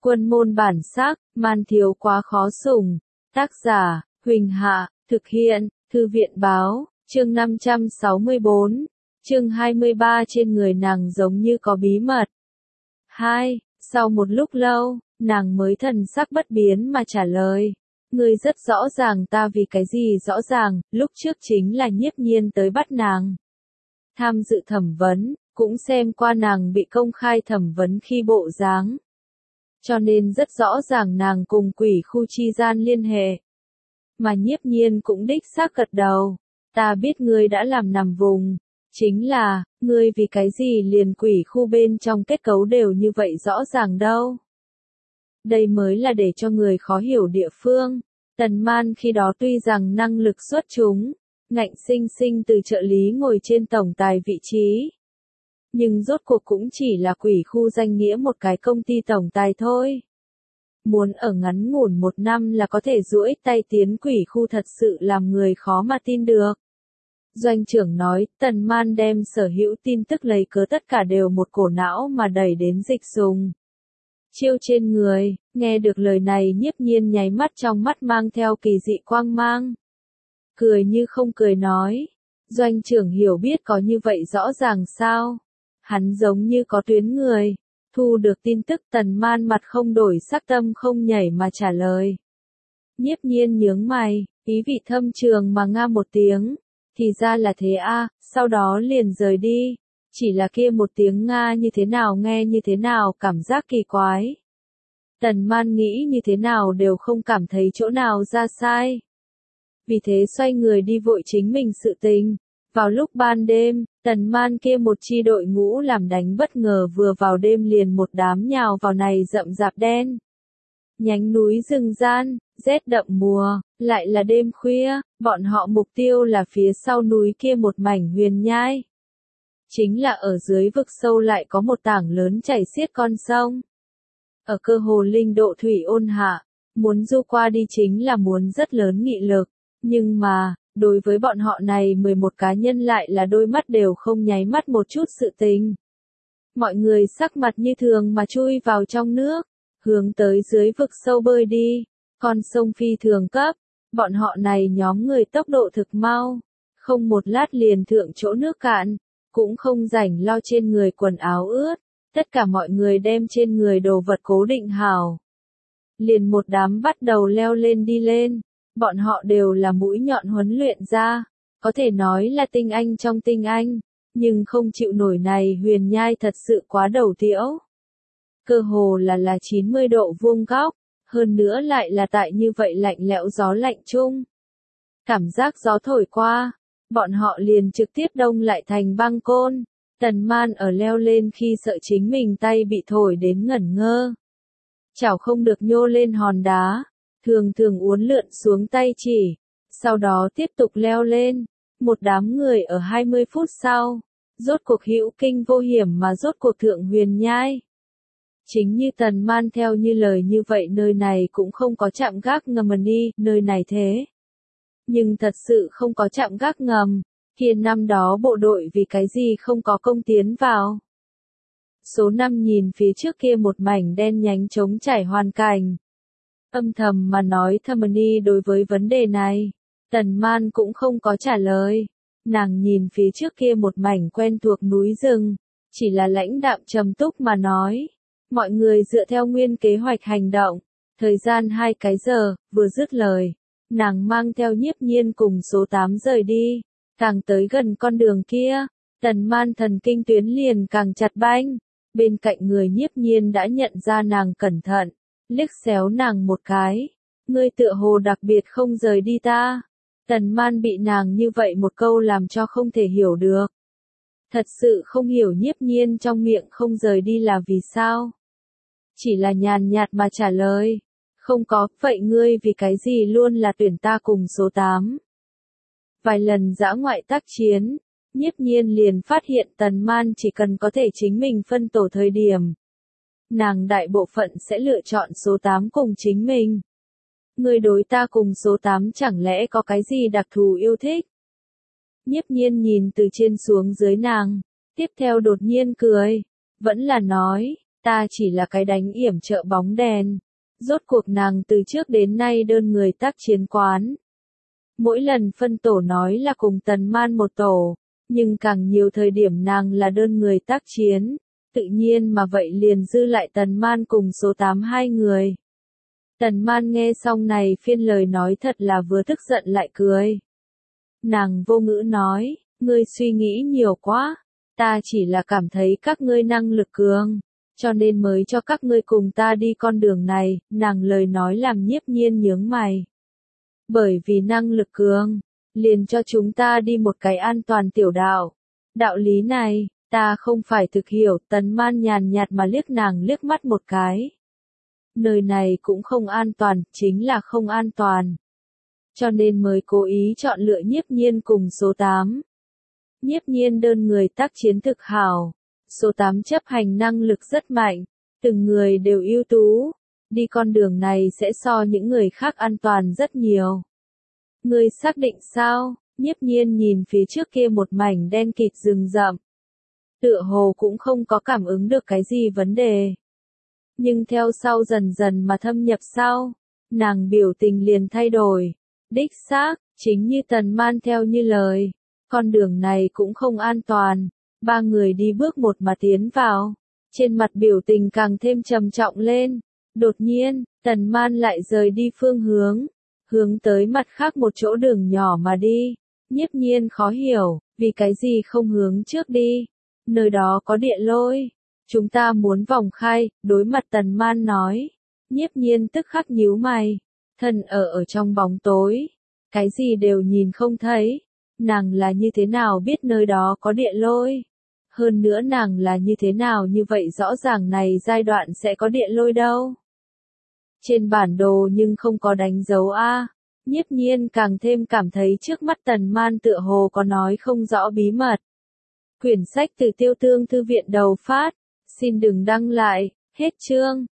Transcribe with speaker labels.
Speaker 1: Quân môn bản sắc, man thiếu quá khó sủng. Tác giả, Huỳnh Hạ, thực hiện, Thư viện báo, chương 564, chương 23 trên người nàng giống như có bí mật. 2. Sau một lúc lâu, nàng mới thần sắc bất biến mà trả lời. Ngươi rất rõ ràng ta vì cái gì rõ ràng, lúc trước chính là Nhiếp Nhiên tới bắt nàng. Tham dự thẩm vấn, cũng xem qua nàng bị công khai thẩm vấn khi bộ dáng. Cho nên rất rõ ràng nàng cùng quỷ khu chi gian liên hệ. Mà Nhiếp Nhiên cũng đích xác gật đầu. Ta biết ngươi đã làm nằm vùng. Chính là, ngươi vì cái gì liền quỷ khu bên trong kết cấu đều như vậy rõ ràng đâu. Đây mới là để cho người khó hiểu địa phương. Tần Man khi đó tuy rằng năng lực xuất chúng, ngạnh sinh sinh từ trợ lý ngồi trên tổng tài vị trí. Nhưng rốt cuộc cũng chỉ là quỷ khu danh nghĩa một cái công ty tổng tài thôi. Muốn ở ngắn ngủn 1 năm là có thể duỗi tay tiến quỷ khu thật sự làm người khó mà tin được. Doanh trưởng nói, Tần Man đem sở hữu tin tức lấy cớ tất cả đều một cổ não mà đẩy đến Dịch Sùng. Chiêu trên người, nghe được lời này Nhiếp Nhiên nháy mắt trong mắt mang theo kỳ dị quang mang. Cười như không cười nói, Doanh trưởng hiểu biết có như vậy rõ ràng sao? Hắn giống như có tuyến người. Thu được tin tức Tần Man mặt không đổi sắc tâm không nhảy mà trả lời. Nhiếp Nhiên nhướng mày, ý vị thâm trường mà nga một tiếng. Thì ra là thế a, sau đó liền rời đi. Chỉ là kia một tiếng nga như thế nào nghe như thế nào cảm giác kỳ quái. Tần Man nghĩ như thế nào đều không cảm thấy chỗ nào ra sai. Vì thế xoay người đi vội chính mình sự tình. Vào lúc ban đêm, Tần Man kia một chi đội ngũ làm đánh bất ngờ vừa vào đêm liền một đám nhào vào này rậm rạp đen. Nhánh núi rừng gian, rét đậm mùa, lại là đêm khuya, bọn họ mục tiêu là phía sau núi kia một mảnh huyền nhai. Chính là ở dưới vực sâu lại có một tảng lớn chảy xiết con sông. Ở cơ hồ linh độ thủy ôn hạ, muốn du qua đi chính là muốn rất lớn nghị lực, nhưng mà, đối với bọn họ này 11 cá nhân lại là đôi mắt đều không nháy mắt một chút sự tình. Mọi người sắc mặt như thường mà chui vào trong nước, hướng tới dưới vực sâu bơi đi, con sông phi thường cấp, bọn họ này nhóm người tốc độ thực mau, không một lát liền thượng chỗ nước cạn, cũng không rảnh lo trên người quần áo ướt, tất cả mọi người đem trên người đồ vật cố định hảo. Liền một đám bắt đầu leo lên đi lên. Bọn họ đều là mũi nhọn huấn luyện ra, có thể nói là tinh anh trong tinh anh, nhưng không chịu nổi này huyền nhai thật sự quá đầu tiễu. Cơ hồ là 90 độ vuông góc, hơn nữa lại là tại như vậy lạnh lẽo gió lạnh chung. Cảm giác gió thổi qua, bọn họ liền trực tiếp đông lại thành băng côn. Tần Man ở leo lên khi sợ chính mình tay bị thổi đến ngẩn ngơ. Chảo không được nhô lên hòn đá. Thường thường uốn lượn xuống tay chỉ, sau đó tiếp tục leo lên, một đám người ở 20 phút sau, rốt cuộc hữu kinh vô hiểm mà rốt cuộc thượng huyền nhai. Chính như Tần Man theo như lời như vậy nơi này cũng không có trạm gác ngầm đi, nơi này thế. Nhưng thật sự không có trạm gác ngầm, kia năm đó bộ đội vì cái gì không có công tiến vào. Số 5 nhìn phía trước kia một mảnh đen nhánh trống trải hoàn cảnh. Âm thầm mà nói Thẩm đối với vấn đề này, Tần Man cũng không có trả lời. Nàng nhìn phía trước kia một mảnh quen thuộc núi rừng, chỉ là lãnh đạm trầm túc mà nói. Mọi người dựa theo nguyên kế hoạch hành động, thời gian 2 cái giờ, vừa dứt lời. Nàng mang theo Nhiếp Nhiên cùng số 8 rời đi, càng tới gần con đường kia, Tần Man thần kinh tuyến liền càng chặt banh. Bên cạnh người Nhiếp Nhiên đã nhận ra nàng cẩn thận. Liếc xéo nàng một cái, ngươi tựa hồ đặc biệt không rời đi ta. Tần Man bị nàng như vậy một câu làm cho không thể hiểu được. Thật sự không hiểu Nhiếp Nhiên trong miệng không rời đi là vì sao. Chỉ là nhàn nhạt mà trả lời, không có, vậy ngươi vì cái gì luôn là tuyển ta cùng số 8. Vài lần dã ngoại tác chiến, Nhiếp Nhiên liền phát hiện Tần Man chỉ cần có thể chính mình phân tổ thời điểm. Nàng đại bộ phận sẽ lựa chọn số 8 cùng chính mình. Người đối ta cùng số 8 chẳng lẽ có cái gì đặc thù yêu thích? Nhiếp Nhiên nhìn từ trên xuống dưới nàng, tiếp theo đột nhiên cười, vẫn là nói, ta chỉ là cái đánh yểm trợ bóng đèn. Rốt cuộc nàng từ trước đến nay đơn người tác chiến quán. Mỗi lần phân tổ nói là cùng Tần Man một tổ, nhưng càng nhiều thời điểm nàng là đơn người tác chiến, tự nhiên mà vậy liền dư lại Tần Man cùng số 8 hai người. Tần Man nghe xong này phiên lời nói thật là vừa tức giận lại cười. Nàng vô ngữ nói, ngươi suy nghĩ nhiều quá, ta chỉ là cảm thấy các ngươi năng lực cường, cho nên mới cho các ngươi cùng ta đi con đường này, nàng lời nói làm Nhiếp Nhiên nhướng mày. Bởi vì năng lực cường, liền cho chúng ta đi một cái an toàn tiểu đạo. Đạo lý này, ta không phải thực hiểu, Tần Man nhàn nhạt mà liếc nàng liếc mắt một cái. Nơi này cũng không an toàn, chính là không an toàn. Cho nên mới cố ý chọn lựa Nhiếp Nhiên cùng số 8. Nhiếp Nhiên đơn người tác chiến thực hảo, số 8 chấp hành năng lực rất mạnh, từng người đều ưu tú, đi con đường này sẽ so những người khác an toàn rất nhiều. Ngươi xác định sao? Nhiếp Nhiên nhìn phía trước kia một mảnh đen kịt rừng rậm. Tựa hồ cũng không có cảm ứng được cái gì vấn đề. Nhưng theo sau dần dần mà thâm nhập sau, nàng biểu tình liền thay đổi. Đích xác, chính như Tần Man theo như lời, con đường này cũng không an toàn. Ba người đi bước một mà tiến vào, trên mặt biểu tình càng thêm trầm trọng lên. Đột nhiên, Tần Man lại rời đi phương hướng, hướng tới mặt khác một chỗ đường nhỏ mà đi. Nhiếp Nhiên khó hiểu, vì cái gì không hướng trước đi, nơi đó có địa lôi. Chúng ta muốn vòng khai, đối mặt Tần Man nói. Nhiếp Nhiên tức khắc nhíu mày, thân ở trong bóng tối, cái gì đều nhìn không thấy. Nàng là như thế nào biết nơi đó có địa lôi? Hơn nữa nàng là như thế nào như vậy rõ ràng này giai đoạn sẽ có địa lôi đâu? Trên bản đồ nhưng không có đánh dấu A. Nhiếp Nhiên càng thêm cảm thấy trước mắt Tần Man tựa hồ có nói không rõ bí mật. Quyển sách từ Tiêu Tương Thư viện đầu phát. Xin đừng đăng lại. Hết chương.